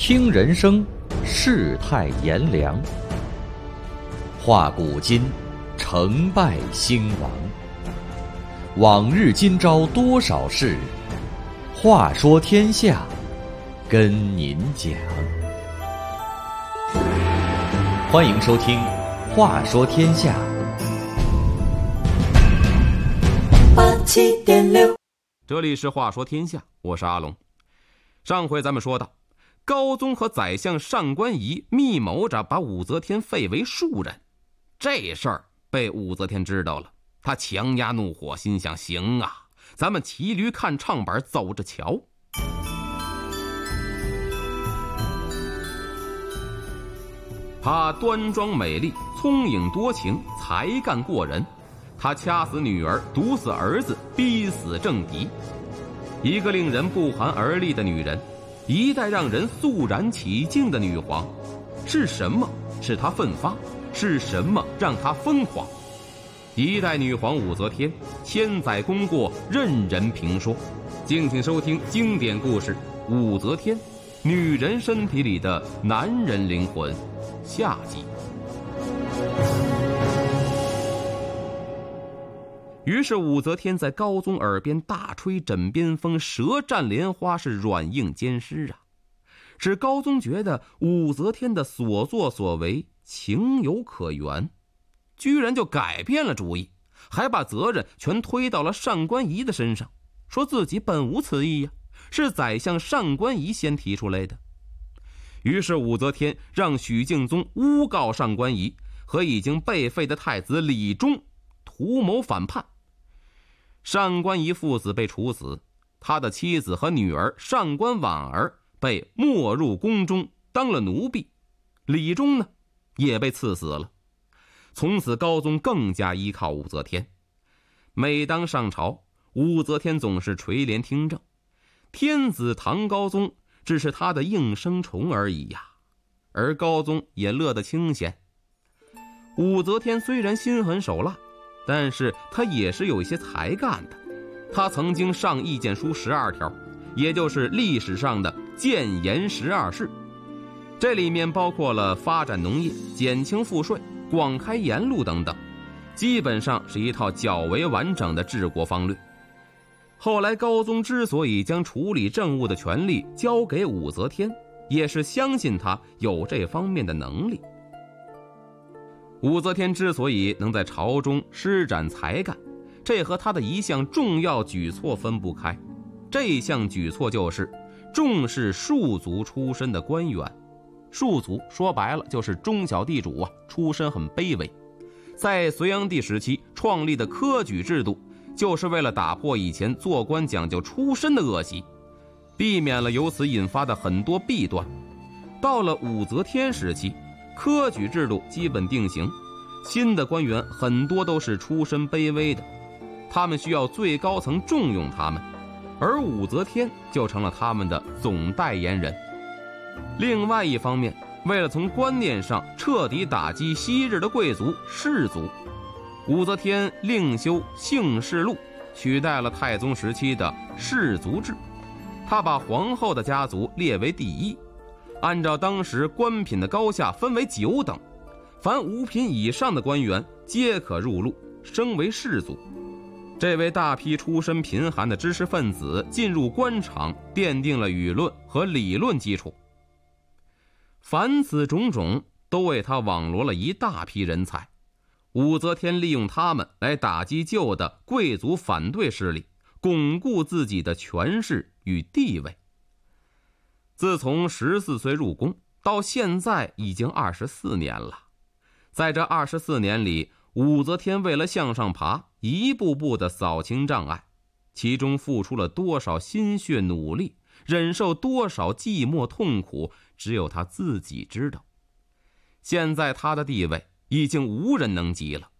听人生，世态炎凉；话古今，成败兴亡。往日今朝多少事，话说天下，跟您讲。欢迎收听《话说天下》 87.6， 这里是话说天下，我是阿龙。上回咱们说到，高宗和宰相上官仪密谋着把武则天废为庶人，这事儿被武则天知道了，他强压怒火，心想：行啊，咱们骑驴看唱板，走着瞧。她端庄美丽，聪颖多情，才干过人。她掐死女儿，毒死儿子，逼死政敌。一个令人不寒而栗的女人，一代让人肃然起敬的女皇。是什么使她奋发？是什么让她疯狂？一代女皇武则天，千载功过任人评说。敬请收听经典故事《武则天》，女人身体里的男人灵魂，下集。于是武则天在高宗耳边大吹枕边风，舌战莲花，是软硬兼施啊，使高宗觉得武则天的所作所为情有可原，居然就改变了主意，还把责任全推到了上官仪的身上，说自己本无此意呀，是宰相上官仪先提出来的。于是武则天让许敬宗诬告上官仪和已经被废的太子李忠图谋反叛。上官仪父子被处死，他的妻子和女儿上官婉儿被没入宫中当了奴婢，李忠呢也被赐死了。从此高宗更加依靠武则天，每当上朝，武则天总是垂帘听政，天子唐高宗只是他的应声虫而已呀，而高宗也乐得清闲。武则天虽然心狠手辣，但是他也是有一些才干的。他曾经上意见书12条，也就是历史上的谏言12事，这里面包括了发展农业、减轻赋税、广开言路等等，基本上是一套较为完整的治国方略。后来高宗之所以将处理政务的权力交给武则天，也是相信他有这方面的能力。武则天之所以能在朝中施展才干，这和她的一项重要举措分不开。这项举措就是重视庶族出身的官员。庶族说白了就是中小地主啊，出身很卑微。在隋炀帝时期创立的科举制度，就是为了打破以前做官讲究出身的恶习，避免了由此引发的很多弊端。到了武则天时期，科举制度基本定型，新的官员很多都是出身卑微的，他们需要最高层重用他们，而武则天就成了他们的总代言人。另外一方面，为了从观念上彻底打击昔日的贵族士族，武则天另修姓氏录，取代了太宗时期的氏族制。她把皇后的家族列为第一，按照当时官品的高下分为9等，凡5品以上的官员皆可入录，升为士族。这为大批出身贫寒的知识分子进入官场奠定了舆论和理论基础。凡此种种都为他网罗了一大批人才。武则天利用他们来打击旧的贵族反对势力，巩固自己的权势与地位。自从14岁入宫到现在已经24年了，在这24年里，武则天为了向上爬，一步步地扫清障碍，其中付出了多少心血努力，忍受多少寂寞痛苦，只有她自己知道。现在她的地位已经无人能及了。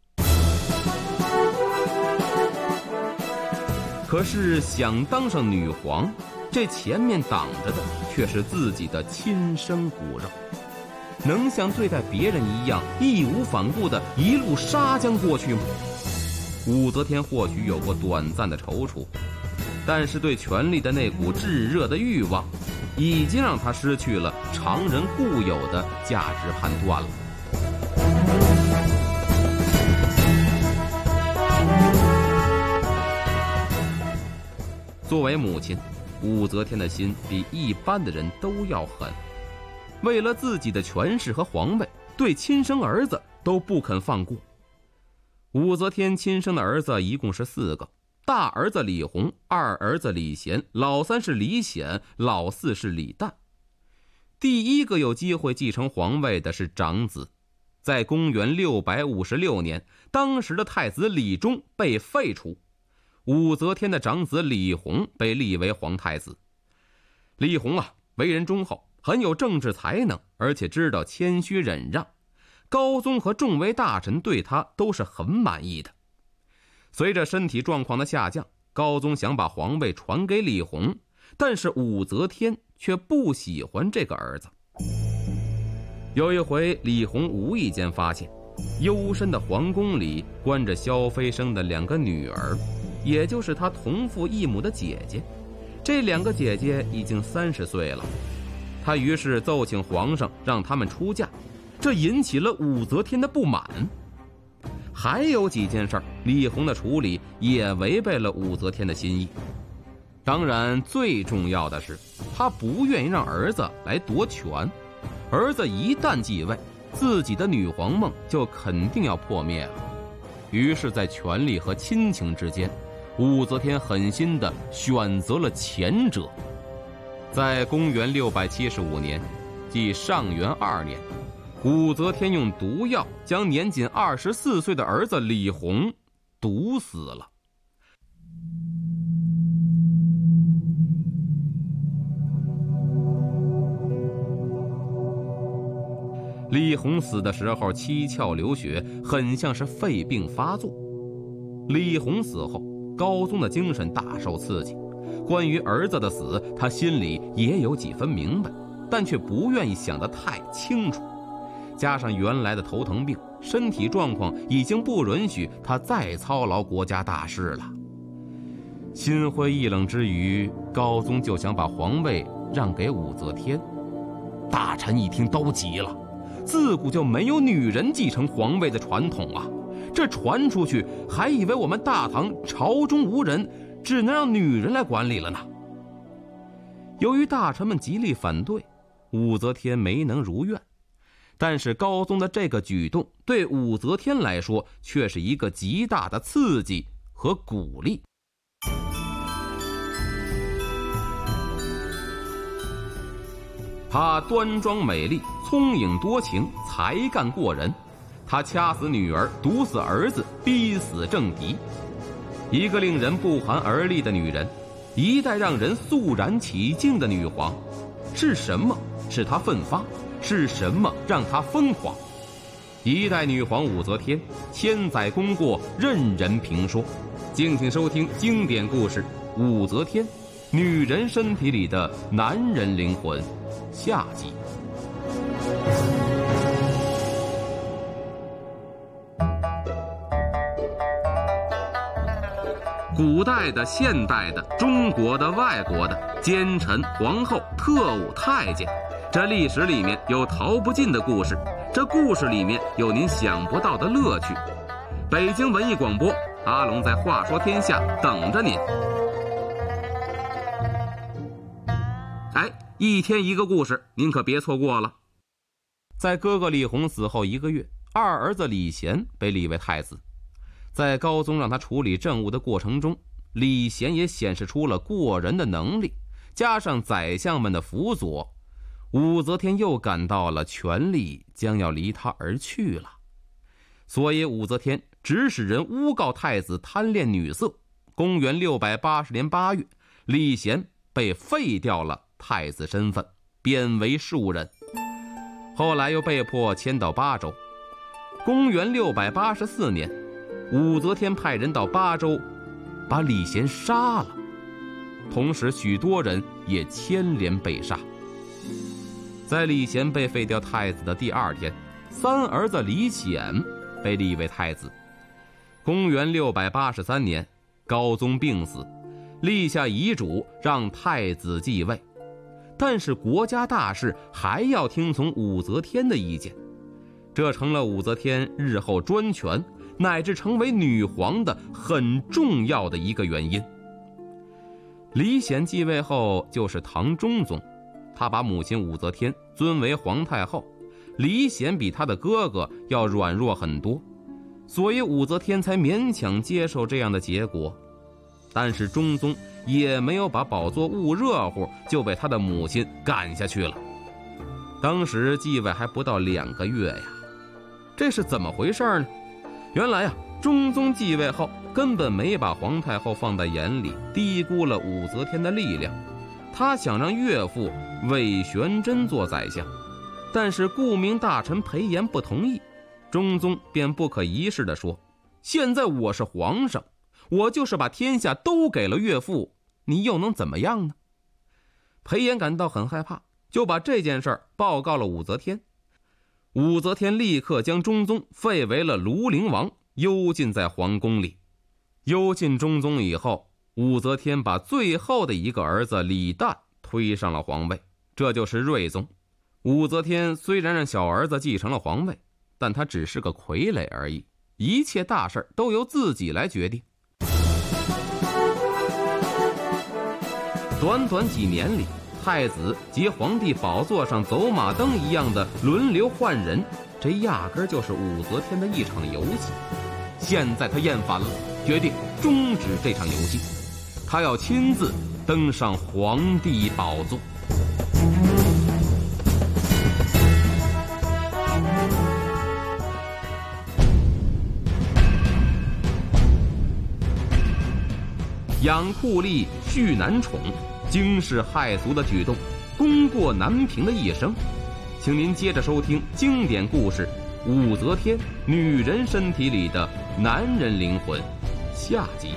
可是想当上女皇，这前面挡着的却是自己的亲生骨肉。能像对待别人一样义无反顾地一路杀将过去吗？武则天或许有过短暂的踌躇，但是对权力的那股炙热的欲望已经让他失去了常人固有的价值判断了。作为母亲，武则天的心比一般的人都要狠。为了自己的权势和皇位，对亲生儿子都不肯放过。武则天亲生的儿子一共是4个，大儿子李弘，二儿子李贤，老三是李显，老四是李旦。第一个有机会继承皇位的是长子。在公元656年，当时的太子李忠被废除，武则天的长子李弘被立为皇太子。李弘为人忠厚，很有政治才能，而且知道谦虚忍让。高宗和众位大臣对他都是很满意的。随着身体状况的下降，高宗想把皇位传给李弘，但是武则天却不喜欢这个儿子。有一回，李弘无意间发现幽深的皇宫里关着萧妃生的2个女儿，也就是他同父异母的姐姐。这2个姐姐已经30岁了，他于是奏请皇上让他们出嫁，这引起了武则天的不满。还有几件事，李弘的处理也违背了武则天的心意。当然，最重要的是，他不愿意让儿子来夺权。儿子一旦继位，自己的女皇梦就肯定要破灭了。于是在权力和亲情之间，武则天狠心地选择了前者。在公元675年，即上元2年，武则天用毒药将年仅24岁的儿子李弘毒死了。李弘死的时候七窍流血，很像是肺病发作。李弘死后，高宗的精神大受刺激，关于儿子的死，他心里也有几分明白，但却不愿意想得太清楚。加上原来的头疼病，身体状况已经不允许他再操劳国家大事了。心灰意冷之余，高宗就想把皇位让给武则天。大臣一听都急了，自古就没有女人继承皇位的传统啊，这传出去还以为我们大唐朝中无人，只能让女人来管理了呢。由于大臣们极力反对，武则天没能如愿。但是高宗的这个举动对武则天来说却是一个极大的刺激和鼓励。她端庄美丽，聪颖多情，才干过人。她掐死女儿，毒死儿子，逼死政敌。一个令人不寒而栗的女人，一代让人肃然起敬的女皇。是什么使她奋发？是什么让她疯狂？一代女皇武则天，千载功过任人评说。敬请收听经典故事《武则天》，女人身体里的男人灵魂，下集。古代的、现代的、中国的、外国的，奸臣、皇后、特务、太监，这历史里面有逃不尽的故事，这故事里面有您想不到的乐趣。北京文艺广播，阿龙在话说天下等着您。一天一个故事，您可别错过了。在哥哥李弘死后1个月，二儿子李贤被立为太子。在高宗让他处理政务的过程中，李贤也显示出了过人的能力，加上宰相们的辅佐，武则天又感到了权力将要离他而去了。所以武则天指使人诬告太子贪恋女色。公元680年8月，李贤被废掉了太子身份，贬为庶人，后来又被迫迁到巴州。公元684年，武则天派人到巴州，把李贤杀了，同时许多人也牵连被杀。在李贤被废掉太子的第2天，三儿子李显被立为太子。公元683年，高宗病死，立下遗嘱让太子继位。 但是国家大事还要听从武则天的意见，这成了武则天日后专权乃至成为女皇的很重要的一个原因。李显继位后就是唐中宗，他把母亲武则天尊为皇太后，李显比他的哥哥要软弱很多，所以武则天才勉强接受这样的结果。但是中宗也没有把宝座焐热乎就被他的母亲赶下去了。当时继位还不到2个月呀，这是怎么回事呢？原来中宗继位后根本没把皇太后放在眼里，低估了武则天的力量。他想让岳父韦玄真做宰相，但是顾命大臣裴炎不同意，中宗便不可一世地说：现在我是皇上，我就是把天下都给了岳父，你又能怎么样呢？裴炎感到很害怕，就把这件事报告了武则天。武则天立刻将中宗废为了庐陵王，幽禁在皇宫里。幽禁中宗以后，武则天把最后的一个儿子李旦推上了皇位，这就是睿宗。武则天虽然让小儿子继承了皇位，但他只是个傀儡而已，一切大事都由自己来决定。短短几年里，太子及皇帝宝座上走马灯一样的轮流换人，这压根就是武则天的一场游戏。现在他厌烦了，决定终止这场游戏，他要亲自登上皇帝宝座。养酷吏，蓄男宠，惊世骇俗的举动，功过难平的一生。请您接着收听经典故事《武则天：女人身体里的男人灵魂》下集。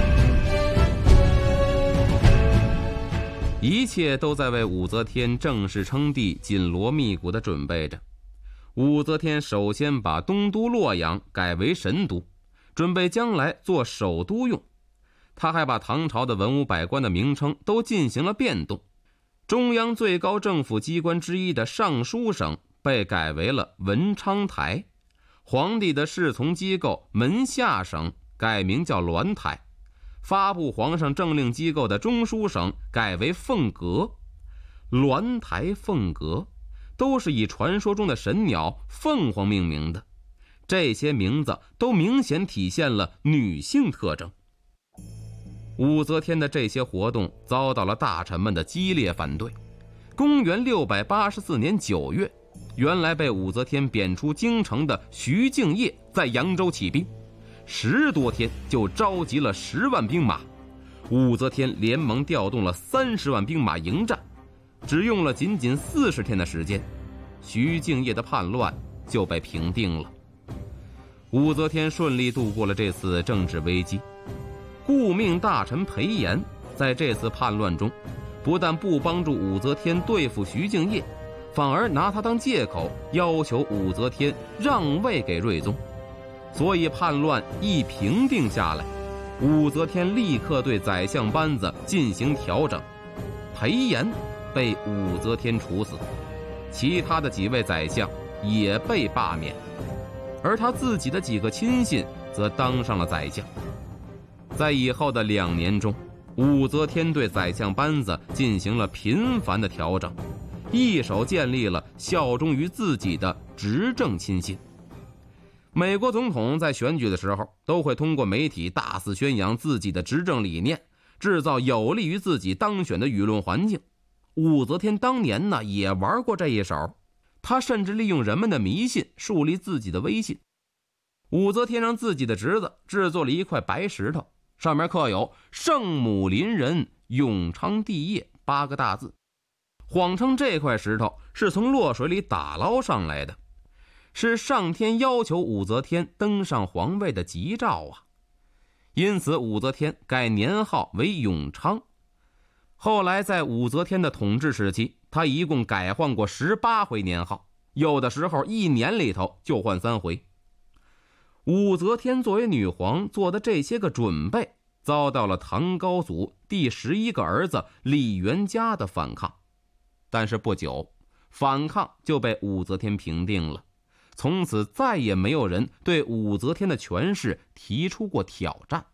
一切都在为武则天正式称帝紧锣密鼓地准备着。武则天首先把东都洛阳改为神都，准备将来做首都用。他还把唐朝的文武百官的名称都进行了变动，中央最高政府机关之一的尚书省被改为了文昌台，皇帝的侍从机构门下省改名叫鸾台，发布皇上政令机构的中书省改为凤阁。鸾台、凤阁都是以传说中的神鸟凤凰命名的，这些名字都明显体现了女性特征。武则天的这些活动遭到了大臣们的激烈反对。公元684年9月，原来被武则天贬出京城的徐敬业在扬州起兵，10多天就召集了10万兵马。武则天连忙调动了30万兵马迎战，只用了仅仅40天的时间，徐敬业的叛乱就被平定了。武则天顺利度过了这次政治危机。顾命大臣裴炎在这次叛乱中，不但不帮助武则天对付徐敬业，反而拿他当借口，要求武则天让位给睿宗。所以叛乱一平定下来，武则天立刻对宰相班子进行调整，裴炎被武则天处死，其他的几位宰相也被罢免，而他自己的几个亲信则当上了宰相。在以后的2年中，武则天对宰相班子进行了频繁的调整，一手建立了效忠于自己的执政亲信。美国总统在选举的时候都会通过媒体大肆宣扬自己的执政理念，制造有利于自己当选的舆论环境。武则天当年呢也玩过这一手，她甚至利用人们的迷信树立自己的威信。武则天让自己的侄子制作了一块白石头，上面刻有圣母临人永昌帝业8个大字，谎称这块石头是从洛水里打捞上来的，是上天要求武则天登上皇位的吉兆啊。因此武则天改年号为永昌。后来在武则天的统治时期，她一共改换过18回年号，有的时候1年里头就换3回。武则天作为女皇做的这些个准备，遭到了唐高祖第11个儿子李元嘉的反抗。 但是不久，反抗就被武则天平定了，从此再也没有人对武则天的权势提出过挑战。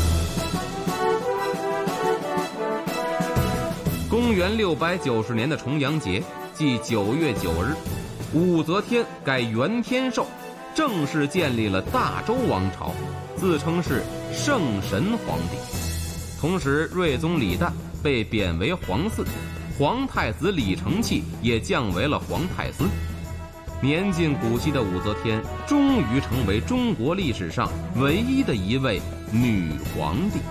公元690年的重阳节，即9月9日，武则天改元天寿，正式建立了大周王朝，自称是圣神皇帝。同时，睿宗李旦被贬为皇嗣，皇太子李承器也降为了皇太孙。年近古稀的武则天终于成为中国历史上唯一的一位女皇帝。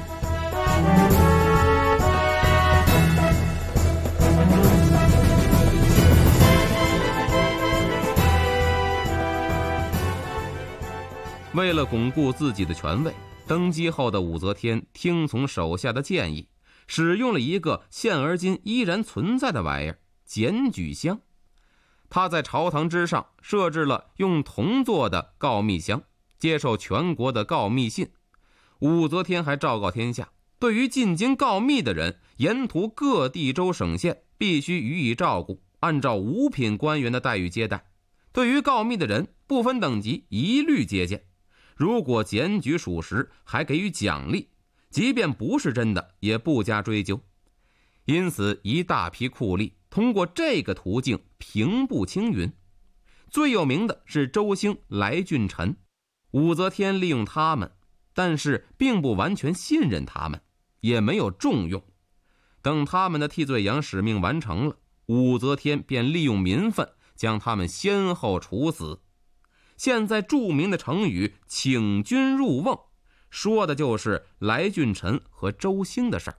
为了巩固自己的权位，登基后的武则天听从手下的建议，使用了一个现而今依然存在的玩意儿——检举箱。她在朝堂之上设置了用铜做的告密箱，接受全国的告密信。武则天还昭告天下，对于进京告密的人，沿途各地州省县必须予以照顾，按照五品官员的待遇接待。对于告密的人，不分等级，一律接见。如果检举属实，还给予奖励，即便不是真的，也不加追究。因此，一大批酷吏通过这个途径平步青云。最有名的是周兴、来俊臣，武则天利用他们，但是并不完全信任他们，也没有重用。等他们的替罪羊使命完成了，武则天便利用民愤，将他们先后处死。现在著名的成语请君入瓮，说的就是来俊臣和周兴的事儿。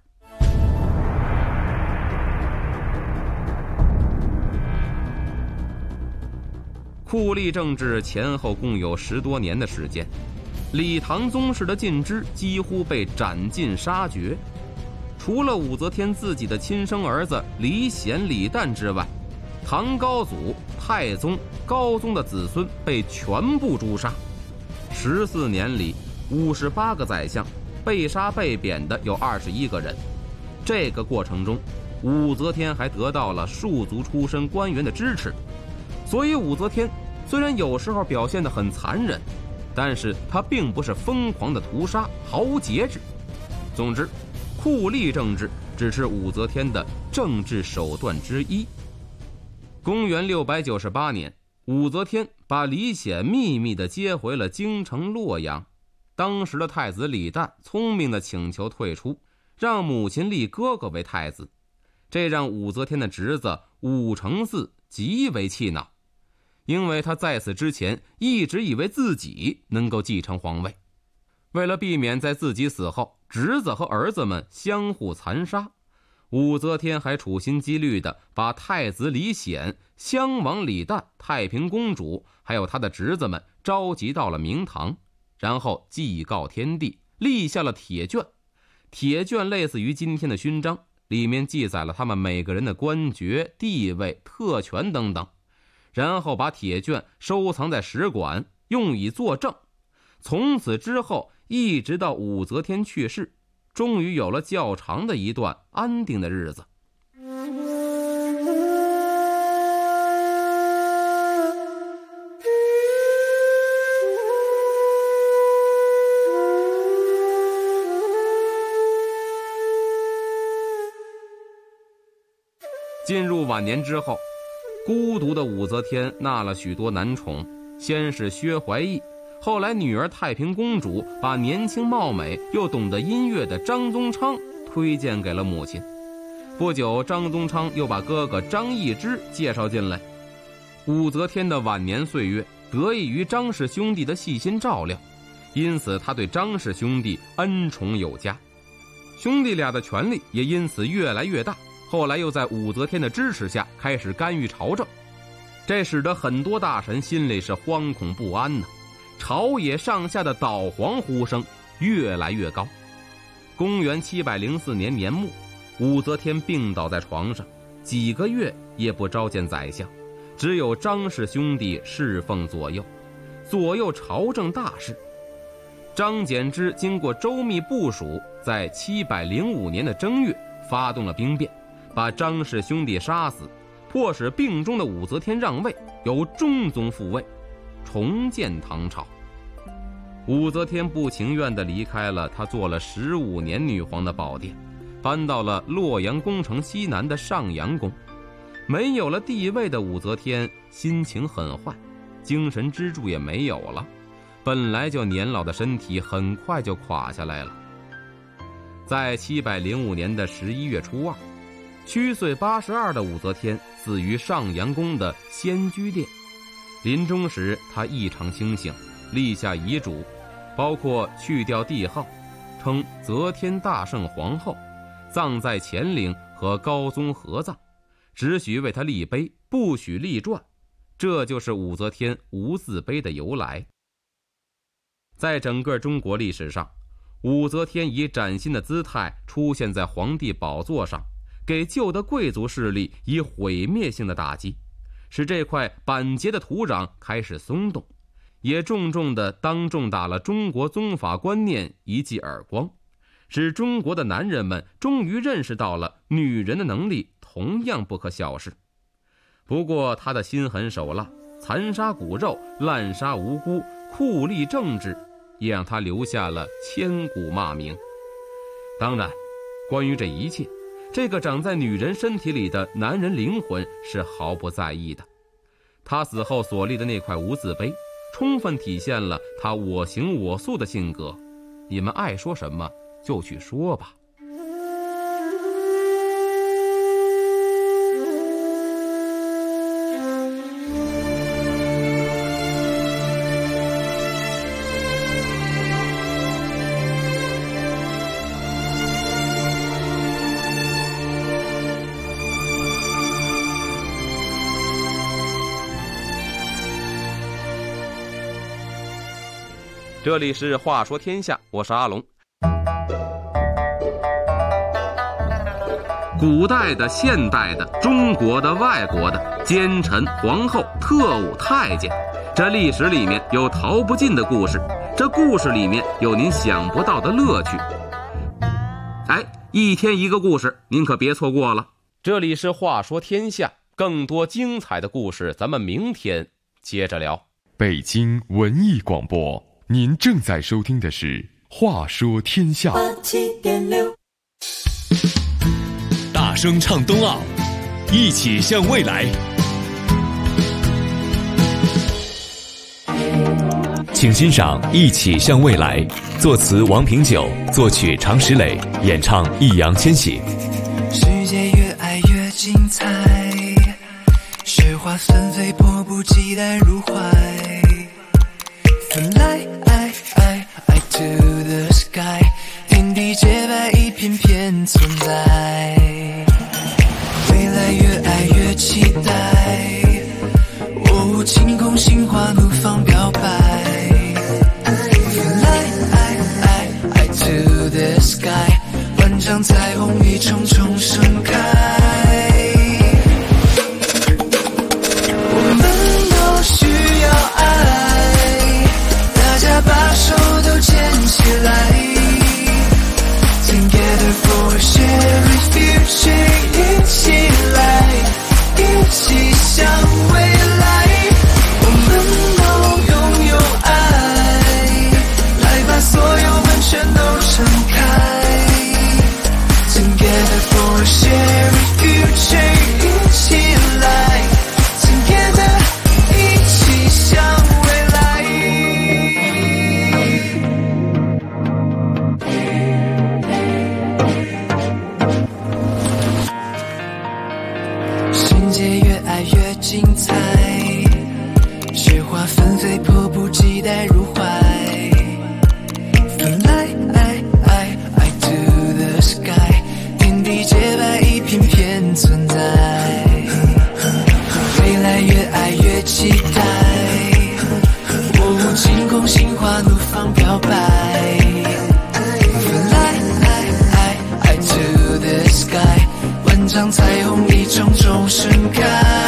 酷吏政治前后共有10多年的时间，李唐宗室的尽支几乎被斩尽杀绝。除了武则天自己的亲生儿子李显、李旦之外，唐高祖、太宗、高宗的子孙被全部诛杀。14年里，58个宰相，被杀被贬的有21个人。这个过程中，武则天还得到了庶族出身官员的支持。所以武则天虽然有时候表现得很残忍，但是她并不是疯狂的屠杀，毫无节制。总之，酷吏政治只是武则天的政治手段之一。公元698年，武则天把李显秘密地接回了京城洛阳。当时的太子李旦聪明地请求退出，让母亲立哥哥为太子，这让武则天的侄子武承嗣极为气恼，因为他在此之前一直以为自己能够继承皇位。为了避免在自己死后侄子和儿子们相互残杀，武则天还处心积虑地把太子李显、襄王李旦、太平公主还有他的侄子们召集到了明堂，然后祭告天地，立下了铁卷。铁卷类似于今天的勋章，里面记载了他们每个人的官爵、地位、特权等等，然后把铁卷收藏在史馆，用以作证。从此之后，一直到武则天去世，终于有了较长的一段安定的日子。进入晚年之后，孤独的武则天纳了许多男宠，先是薛怀义，后来女儿太平公主把年轻貌美又懂得音乐的张宗昌推荐给了母亲。不久，张宗昌又把哥哥张易之介绍进来。武则天的晚年岁月得益于张氏兄弟的细心照料，因此他对张氏兄弟恩宠有加，兄弟俩的权力也因此越来越大。后来又在武则天的支持下开始干预朝政，这使得很多大臣心里是惶恐不安呢。朝野上下的倒皇呼声越来越高。公元704年年末，武则天病倒在床上，几个月也不召见宰相，只有张氏兄弟侍奉左右朝政大事。张柬之经过周密部署，在705年的正月发动了兵变，把张氏兄弟杀死， 迫使病中的武则天让位，由中宗复位，重建唐朝。武则天不情愿地离开了她做了15年女皇的宝殿，搬到了洛阳宫城西南的上阳宫。没有了帝位的武则天心情很坏，精神支柱也没有了，本来就年老的身体很快就垮下来了。在705年的11月初2，虚岁82的武则天死于上阳宫的仙居殿。临终时，她异常清醒，立下遗嘱，包括去掉帝号，称则天大圣皇后，葬在乾陵和高宗合葬，只许为她立碑，不许立传。这就是武则天无字碑的由来。在整个中国历史上，武则天以崭新的姿态出现在皇帝宝座上，给旧的贵族势力以毁灭性的打击，使这块板结的土壤开始松动，也重重地当众打了中国宗法观念一记耳光，使中国的男人们终于认识到了女人的能力同样不可小视。不过他的心狠手辣，残杀骨肉，滥杀无辜，酷吏政治，也让他留下了千古骂名。当然，关于这一切，这个长在女人身体里的男人灵魂是毫不在意的。他死后所立的那块无字碑，充分体现了他我行我素的性格。你们爱说什么就去说吧。这里是话说天下，我是阿龙。古代的、现代的、中国的、外国的，奸臣、皇后、特务、太监，这历史里面有逃不尽的故事，这故事里面有您想不到的乐趣。一天一个故事，您可别错过了。这里是话说天下，更多精彩的故事咱们明天接着聊。 北京文艺广播，您正在收听的是《话说天下》。 大声唱冬奥，一起向未来。请欣赏《一起向未来》，作词王平久，作曲常石磊，演唱易烊千玺。 世界越爱越精彩，雪花纷飞，迫不及待入怀。Fly to the sky， 天地洁白，一片片存在。未来越爱越期待，晴空心花怒放表白。Fly to the sky， 万丈彩虹一重重盛开。我们都需要爱，大家把手都牵起来 Together for a shared future， 一起来，一起向未来。我们都拥有爱，来把所有门全都敞开 Together for a shared future， 一起来 Together， 一起向未来。世界越爱越精彩，雪花纷飞，迫不及待入怀。Fly to the sky， 天地洁白，一片片存在。未来越爱越期待，晴空心花怒放表白。Fly to the sky， 万丈彩虹一重重盛开。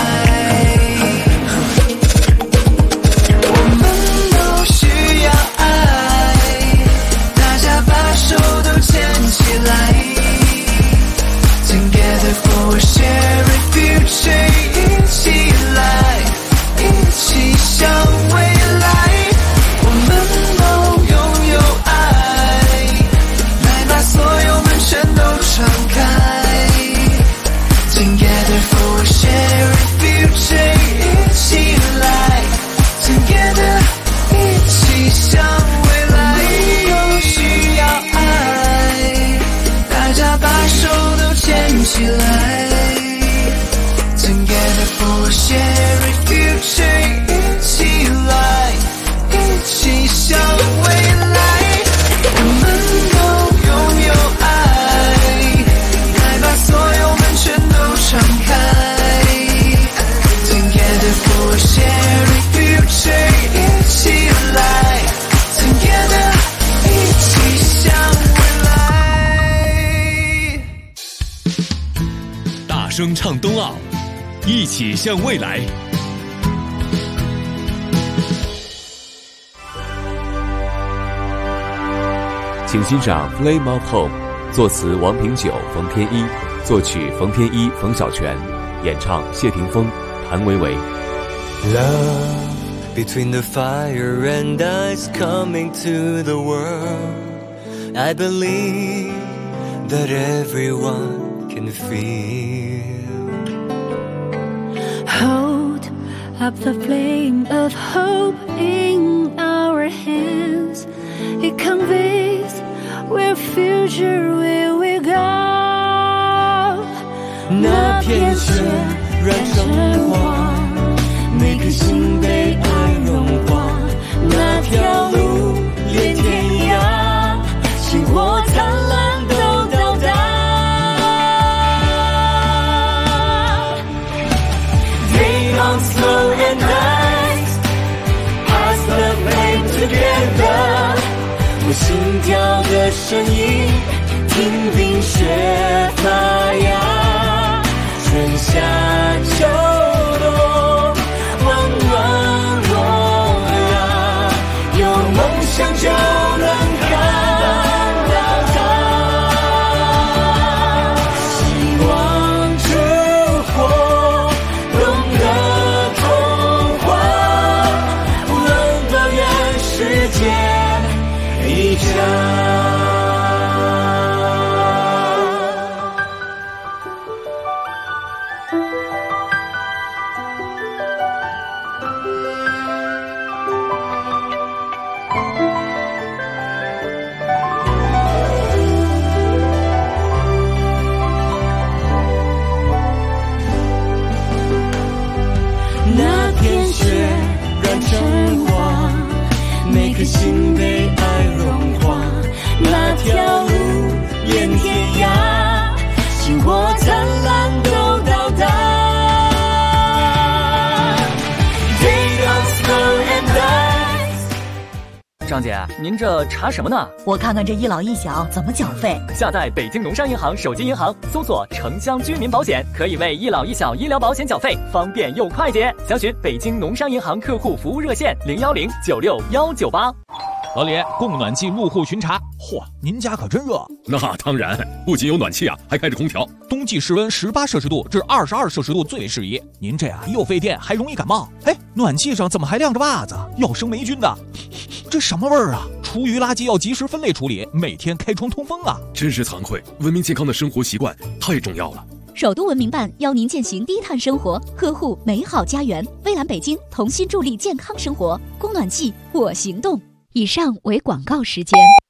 我们都需要爱，大家把手都牵起来 Together for a shared future。 起来 Together for a shared future 一起来一起向未来我们都拥有爱来把所有门全都敞开 Together for a shared future 一起来 Together 一起向未来大声唱冬奥，一起向未来。请欣赏《Flame of Home》，作词王平久、冯天一，作曲冯天一、冯小泉，演唱谢霆锋、谭维维。 Love between the fire and ice coming to the world. I believe that everyone can feel. Hold up the flame of hope in our hands. It conveys where future will we go. 那片雪染成花，每颗心被爱融化。那条路连天涯，星火灿烂都到达。They on slow and nice, pass the flame together. 我心跳的声音，听冰雪发芽，春夏秋冬，温暖我呀，有梦想就能看到它，希望之火，懂得童话，无论多远世界一家。那片雪染成花，每颗心被爱融化。那条路连天涯，星火灿烂都到达。They are slow and ice。 张姐，您这查什么呢？ 我看看这一老一小怎么缴费。 下载北京农商银行手机银行，搜索城乡居民保险，可以为一老一小医疗保险缴费，方便又快捷。详询北京农商银行客户服务热线010961198。 老李，供暖气入户巡查。嚯，您家可真热。 那当然，不仅有暖气啊，还开着空调。 冬季室温18摄氏度至22摄氏度最适宜。您这样又费电，还容易感冒。哎，暖气上怎么还晾着袜子？要生霉菌的。这什么味儿啊？厨余垃圾要及时分类处理，每天开窗通风啊。 真是惭愧，文明健康的生活习惯太重要了。 首都文明办邀您践行低碳生活，呵护美好家园。蔚蓝北京同心助力健康生活，供暖气我行动。以上为广告时间。